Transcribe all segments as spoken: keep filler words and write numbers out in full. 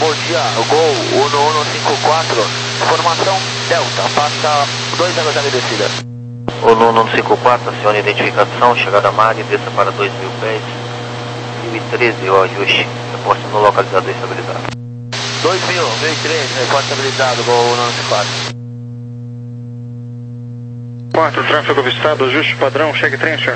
bom dia, Gol um um cinco quatro, formação Delta, passa dois zero zero descida. um um cinco quatro, acione identificação, chegada a Mari, desça para dois mil pés, mil e treze o ajuste, reporte no localizador estabilizado. dois mil, mil e treze, reporte estabilizado, Gol um um cinco quatro. quatro, tráfego avistado, ajuste padrão, chegue trem, senhor.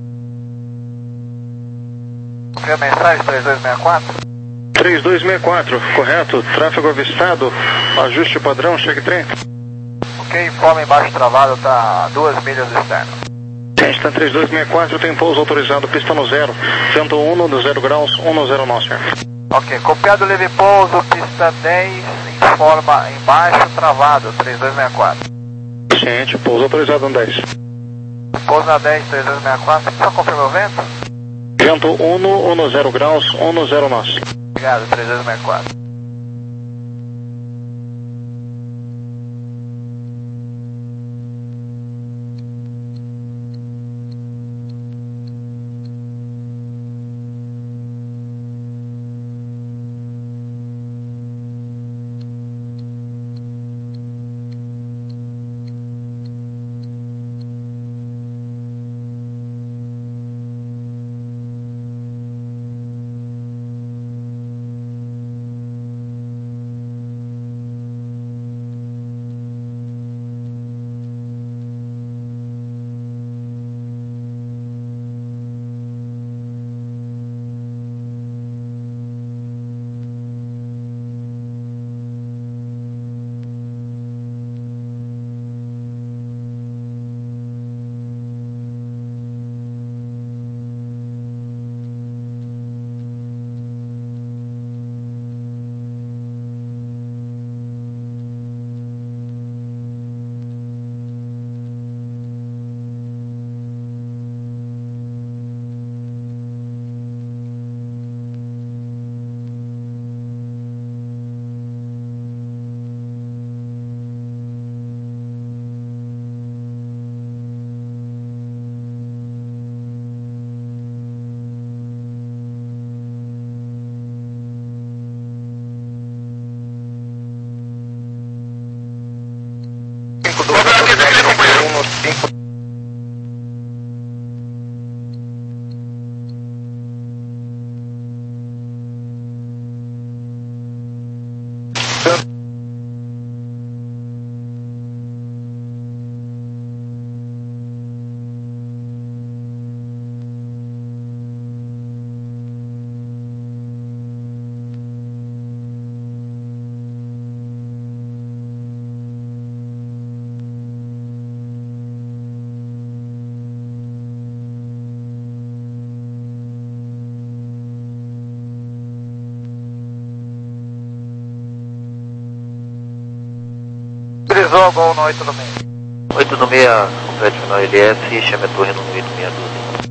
Confirma a mensagem, três dois seis quatro. três dois seis quatro, correto, tráfego avistado, ajuste padrão, chegue trem. Ok, informe embaixo travado, está a duas milhas externo. Está três dois seis quatro, tem pouso autorizado, pista no zero, vento um no zero graus, um no zero nove, senhor. Ok, copiado leve pouso, pista dez, informa embaixo travado, três dois seis quatro. Ciente, pouso autorizado no dez. Pouso na dez, três dois seis quatro, só confirma o vento? Vento um no, um no zero graus, um no zero nove. Obrigado, três dois seis quatro. Utilizou Gol no oito no meio. oito no meio, complete final L S, chame a torre no oito seis doze.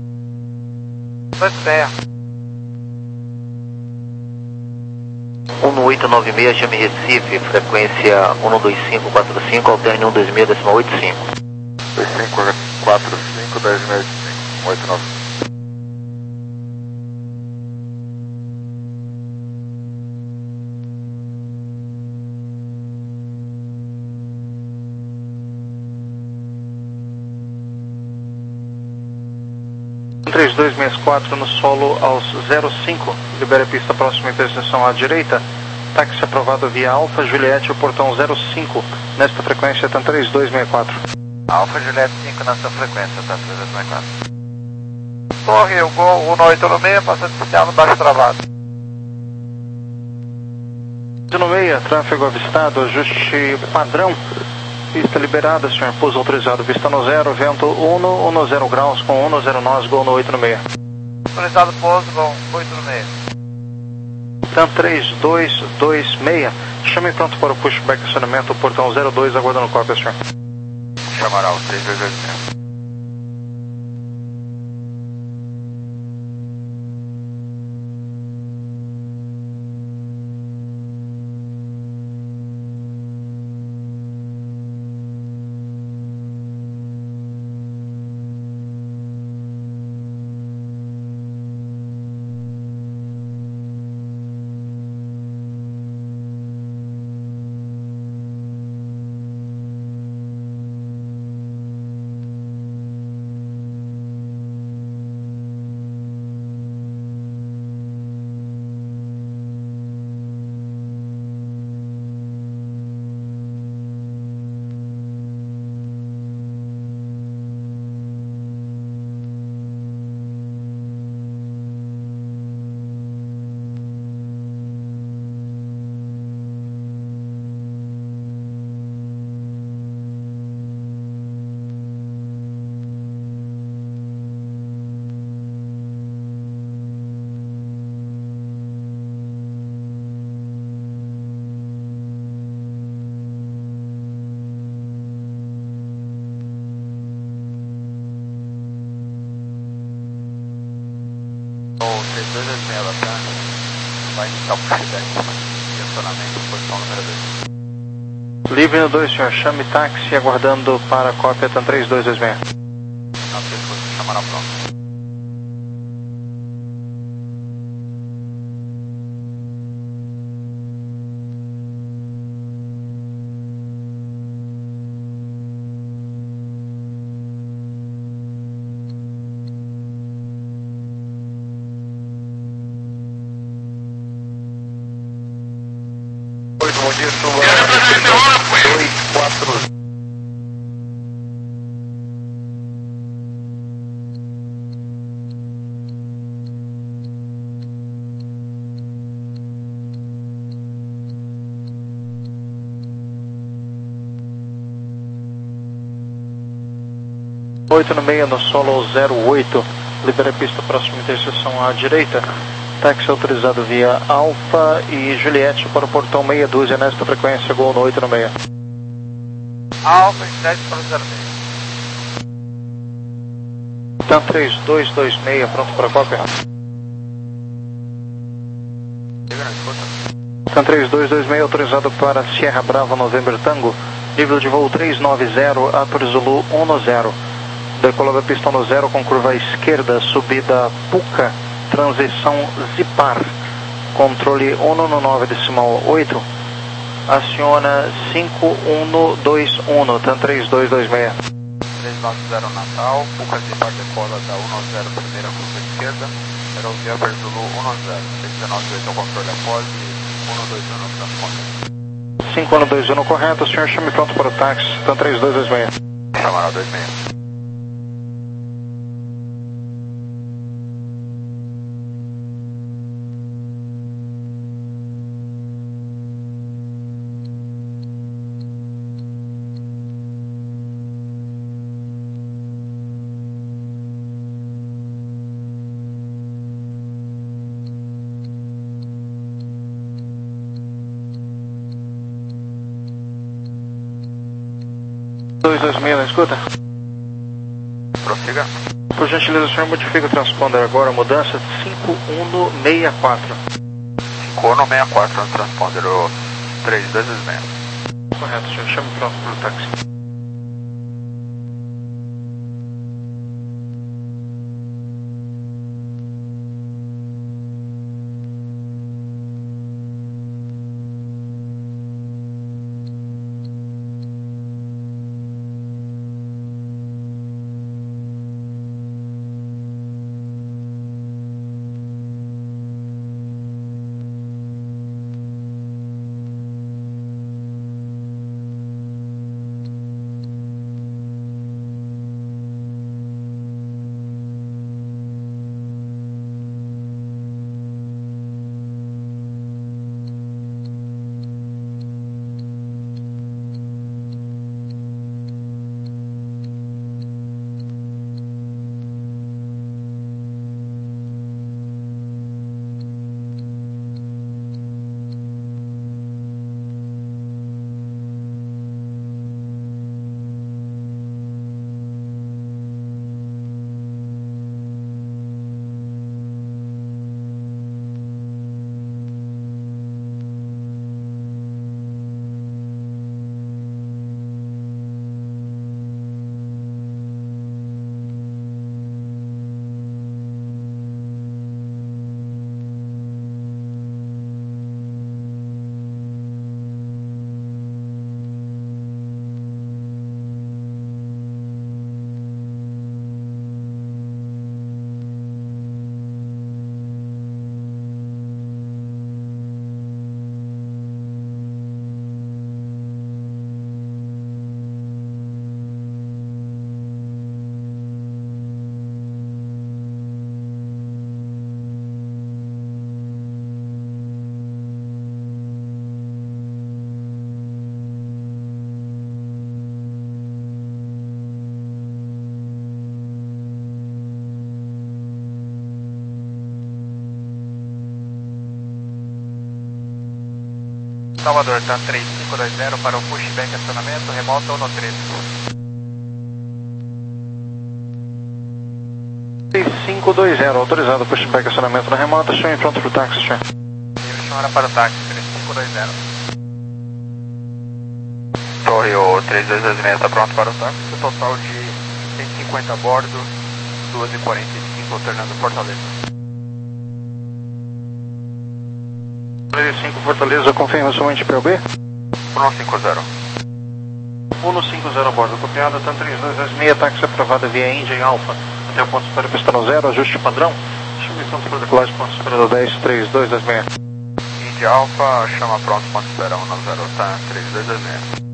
Dois pé. um no oito nove seis, chame Recife, frequência um dois cinco quatro cinco, alterne um dois seis, decimal oito cinco. dois cinco quatro cinco, dez meia cinco, oito nove. três dois seis quatro no solo aos zero cinco, libere a pista próxima em interseção à direita, táxi aprovado via Alfa Juliette, o portão zero cinco, nesta frequência está três dois seis quatro. Alfa Juliette cinco nessa frequência, tá três dois seis quatro. Torre, o Gol um no oito no meio, passando inicial no baixo travado. oito no meio, tráfego avistado, ajuste padrão. Pista liberada, senhor. Pouso autorizado. Pista no zero, vento um no, um no zero graus, com um no zero nove, Gol no oito no meio. Autorizado pouso, Gol oito no meio. TAM três dois dois seis. Chame pronto para o pushback acionamento, portão zero dois, aguardando cópia, senhor. Chamará o três dois dois seis. O três dois dois seis Latam vai iniciar o pushback de acionamento, posição número dois. Livre no dois, senhor. Chame táxi aguardando para a cópia Latam três dois dois seis. Não sei se você chamará pronto. Bom dia, sua dois quatro. oito no meio no solo zero oito, libera a pista próxima interseção à direita. Táxi autorizado via Alfa e Juliette para o portão meia dúzia nesta frequência, gol no oito no meio. Alfa e sete para o zero seis. Latam três dois dois seis, pronto para a cópia. Latam três dois dois seis, autorizado para Sierra Bravo November Tango, nível de voo três nove zero, Ator Zulu um no zero. Decolou da pista no zero com curva à esquerda, subida Puca, transição Zipar, controle um no nove decimal oito, aciona cinco um dois um, Latam três dois dois seis. três nove zero Natal, Puca Zipar decola da um no zero, primeira curva esquerda, Aerovia Verzulu um no zero, seis um nove oito ao controle após e um dois um no transponder. cinco um dois um no correto, o senhor chame pronto para o táxi, Latam três dois dois seis. Chamará dois seis. dois dois seis, na escuta? Prossiga. Por gentileza, o senhor modifica o transponder agora, mudança cinco um seis quatro. cinco um seis quatro no transponder, o três dois dois seis. Correto, senhor, chame pronto para o táxi. Salvador, Latam três cinco dois zero para o pushback acionamento, remota um no treze. cinco dois zero, autorizado pushback, acionamento na remota, chame pronto para o táxi, chame. Senhora para o táxi, três cinco dois zero. Torre, o três dois dois seis está pronto para o táxi, total de cento e cinquenta a bordo, duas e quarenta e cinco, alternando Fortaleza. três cinco Fortaleza, confirma somente P O B? um cinco zero. um cinco zero a bordo, copiado, TAM três dois dois seis, táxi aprovada via Índia em Alfa, até o ponto superior pista no zero, ajuste padrão, chame pronto para decolagem, ponto superior dez três dois dois seis. Índia Alfa, chama pronto, ponto superior um zero, TAM três dois dois seis.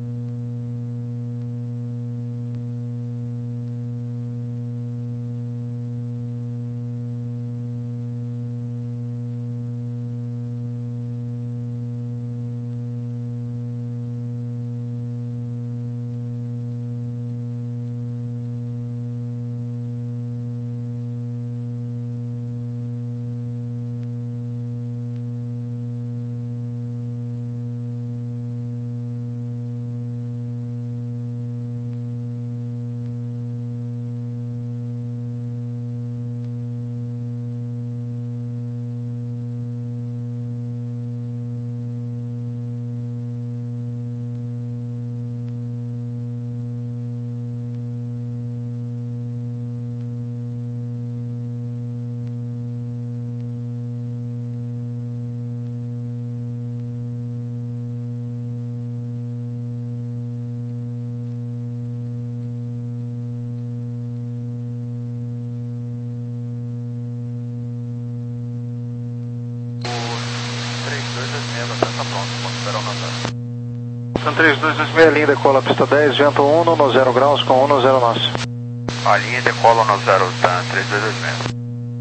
TAM três dois dois seis, linha decola pista dez, vento um no zero graus com um no zero nós. A linha decola no zero, TAM três dois dois seis.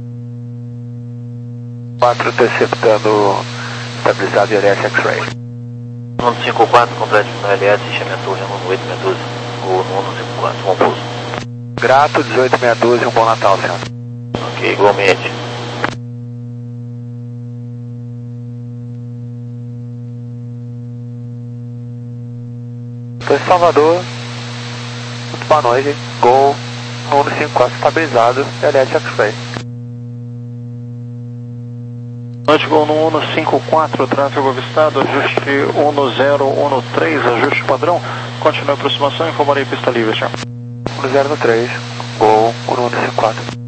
quatro interceptando estabilizado L S X-Ray. um cinco quatro, complete no L S, chame a torre no oito seis um dois, ou no um cinco quatro, bom pouso. Grato, dezoito seis dois e um bom Natal, senhor. Ok, igualmente. Torre Salvador, muito boa noite, Gol um cinco quatro estabilizado, L S X-Ray. Noite Gol no um cinco quatro, tráfego avistado, ajuste um zero um três, ajuste padrão, continue a aproximação, informarei pista livre, senhor. um zero um três, Gol um cinco quatro.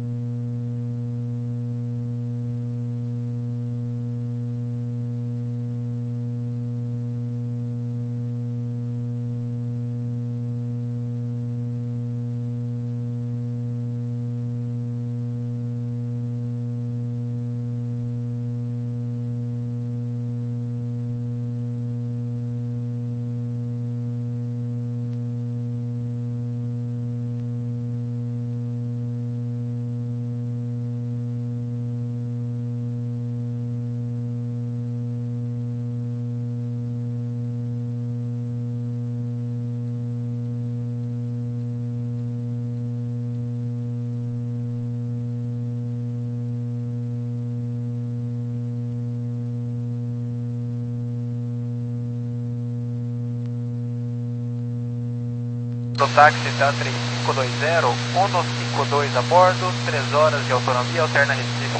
Do táxi TAM três cinco dois zero, um cinco dois a bordo, três horas de autonomia, alterna Recife.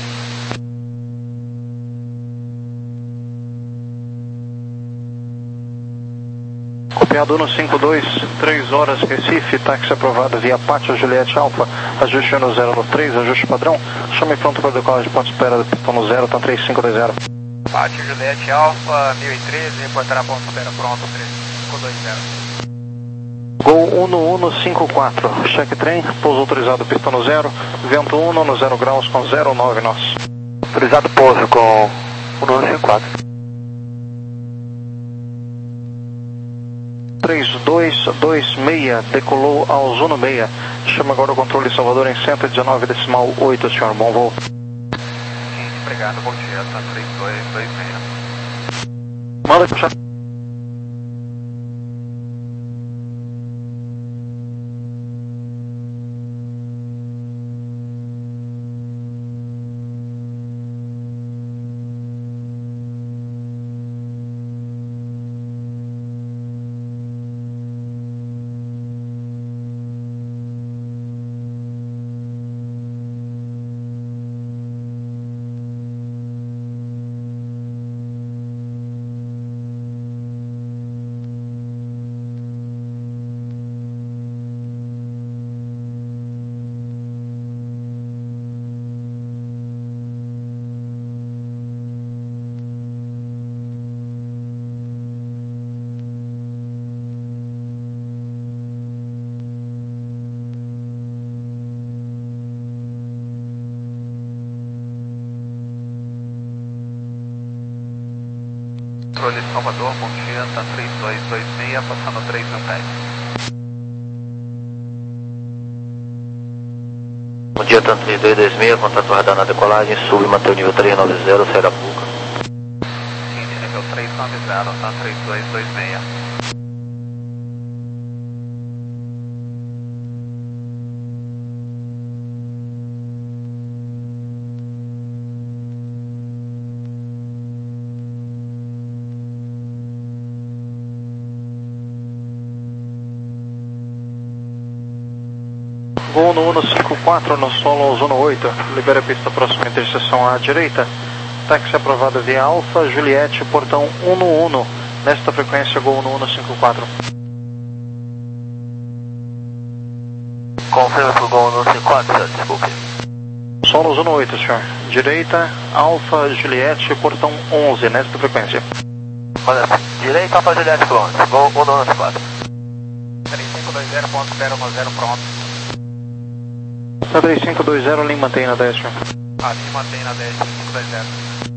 Copiado um cinco dois, três horas Recife, táxi aprovado via Pátio Juliette Alfa, ajuste um zero um três, ajuste padrão, chame pronto para decolagem, ponto espera do pistão no zero, TAM três cinco dois zero. Pátio Juliette Alfa, mil e treze, reportará ponto espera pronto, três cinco dois zero. Gol um um cinco quatro, cheque trem, pouso autorizado pista no zero, vento um no zero graus com zero nove nós. Autorizado pouso com um cinco quatro. três dois dois seis, decolou aos um seis, chama agora o controle Salvador em cento e dezenove decimal oito, senhor, bom voo. Sim, obrigado, bom dia, TAM três dois dois seis. Manda puxar. controle Salvador, bom dia, tá três dois dois seis, passando três mil pés. Bom dia, TAM três dois dois seis, contato radar na decolagem, sub, mantém o nível três nove zero, sai da Puca. Seguinte, nível três nove zero, TAM três dois dois seis. Gol no Uno cinco quatro no solo ao Zona oito, libera a pista próxima interseção à direita, táxi aprovado via Alfa, Juliette, portão um no Uno, nesta frequência Gol no Uno cinco quatro. Confirma pro Gol no cinco quatro, senhor, desculpe. Solo Zona oito, senhor, direita, Alfa, Juliette, portão onze, nesta frequência. Olha, direita, Alfa, Juliette, Gol no cinco quatro. três cinco dois zero ponto zero um zero, pronto. três cinco dois zero, Lima mantém na dez, senhor. Ali mantém na dez, três cinco dois zero.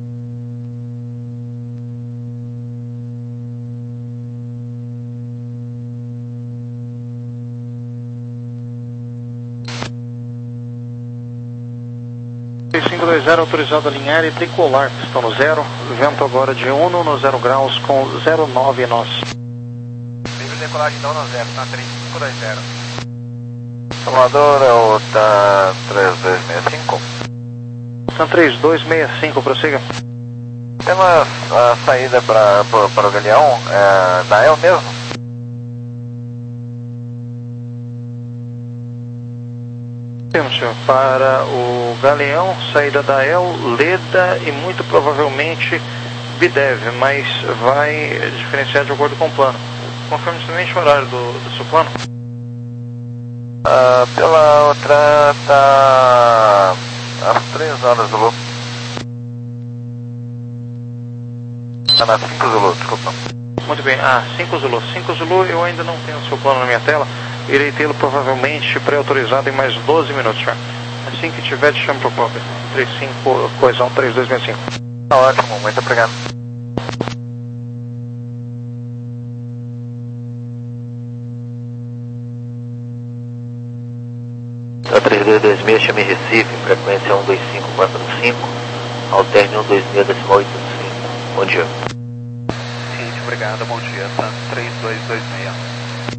três cinco dois zero, autorizado a alinhar e tricolar, pistão no zero, vento agora de Uno no zero graus com zero nove nós. Livre decolagem então no zero, tá três cinco dois zero. Salvador é o TAM três dois seis cinco. TAM três dois seis cinco, prossiga. Tem uma a saída para o Galeão, é, da E L mesmo? Temos, senhor, para o Galeão, saída da E L, Leda e muito provavelmente Bidev, mas vai diferenciar de acordo com o plano. Confirme somente o horário do, do seu plano. Uh, pela outra tá às três horas do Zulu. Tá na cinco Zulu, desculpa. Muito bem, ah, cinco Zulu. cinco Zulu, eu ainda não tenho o seu plano na minha tela. Irei tê-lo provavelmente pré-autorizado em mais doze minutos, senhor. Assim que tiver, te chamo para o próprio. três cinco, coisão, três dois seis cinco. Tá ótimo, muito obrigado. TAM três dois dois seis, chame Recife, frequência um dois cinco quatro cinco, alterne um dois seis decimal oito cinco. Bom dia. Seguinte, obrigado, bom dia, TAM três dois dois seis.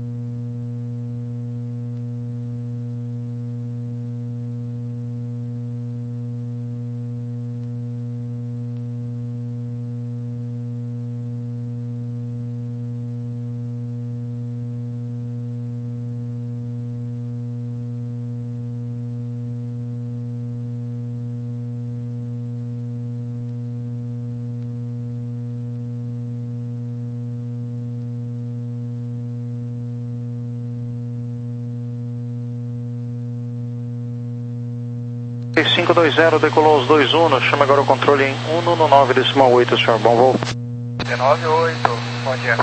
três cinco dois zero, decolou os dois Uno, chama agora o controle em Uno no nove decimal oito, senhor, bom voo. nove oito, bom dia.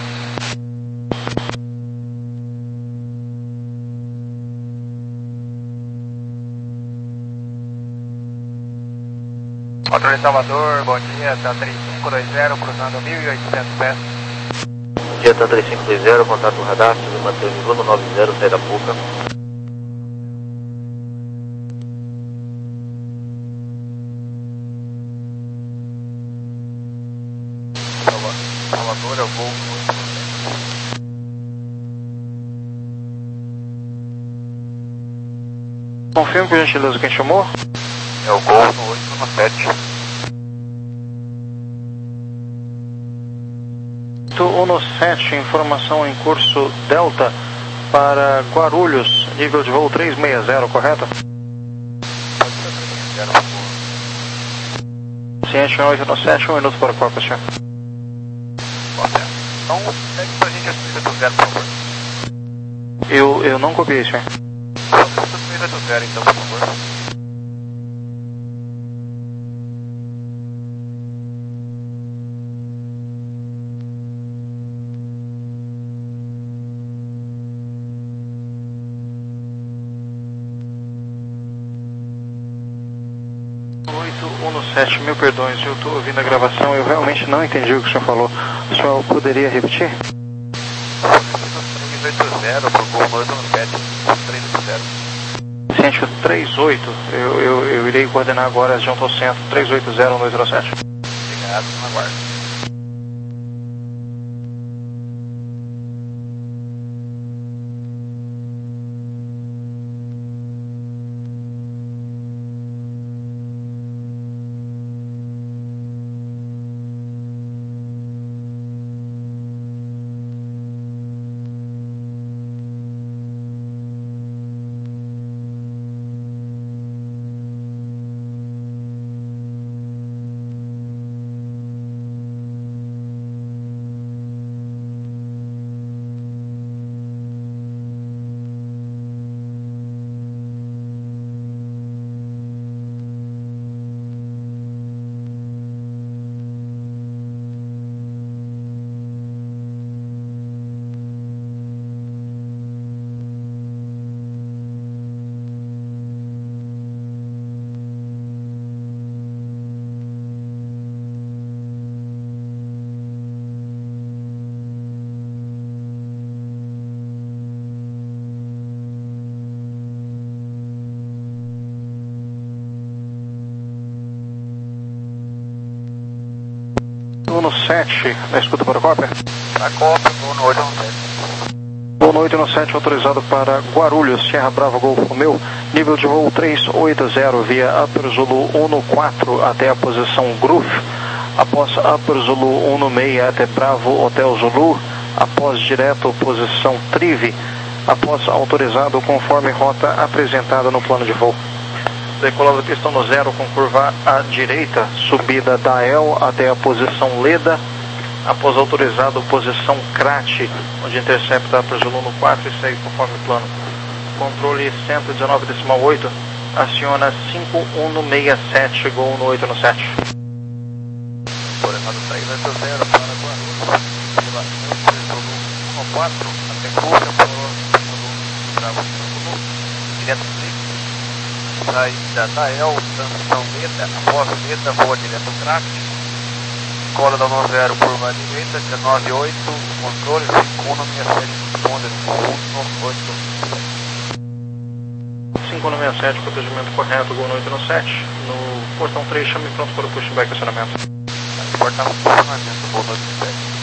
Controle Salvador, bom dia, TAM três cinco dois zero, cruzando mil e oitocentos pés. Bom dia, TAM três cinco dois zero, contato radar, sub, mantém o nível no nove zero, sai da Puca. Salvador, eu vou. Confirme, por gentileza, quem chamou? É o Gol no oito no sete. Uno sete, informação em curso Delta para Guarulhos, nível de voo três seis zero, correto? Ciente oito no sete, um minuto para o corpo, senhor. Então, pegue pra gente a subida do zero, por favor. Eu, eu não copiei, senhor. A subida do zero, então, por favor. oito um sete, mil perdões, eu estou ouvindo a gravação, eu realmente não entendi o que o senhor falou. O senhor poderia repetir? três oito zero para o Gol no oito sete, três oito zero. Ciente três oito, eu, eu, eu irei coordenar agora junto ao centro, três oito zero no oito sete. Obrigado, na guarda. Uno sete, na escuta para a cópia? A cópia, Gol no oito sete. Gol no oito sete, autorizado para Guarulhos, Sierra Brava Golfo Romeu, nível de voo três oito zero via Upper Zulu um quatro até a posição Groove, após Upper Zulu um seis até Bravo Hotel Zulu, após direto posição Trive, após autorizado conforme rota apresentada no plano de voo. Decolada da pista no zero com curva à direita, subida da El até a posição Leda, após autorizado posição Crate, onde intercepta Upper Zulu no quatro e segue conforme plano. Controle cento e dezenove decimal oito, aciona cinco um seis sete, Gol no oito sete. Coordenado três oito zero para Guarulhos, pela Upper Zulu um quatro até Curva, pelo Zulu Bravo Zulu, direto Trive. Saída da El, transição Leda, após Leda, voa direto Craft, cola da um zero, curva à direita, dezenove oito, controle cinco um seis sete, responde um oito sete. cinco um seis sete, procedimento correto, Gol no oito sete, no portão três, chame pronto para o pushback acionamento. Portão funcionamento, Gol no oito sete.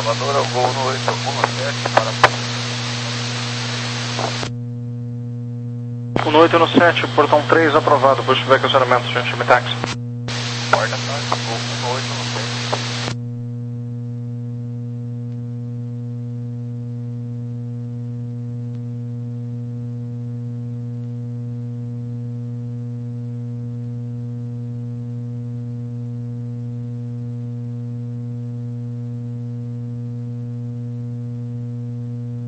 Salvador, Gol um oito um sete para um oito um sete, portão três aprovado, pushback acionamento, gente, táxi. Porta, táxi.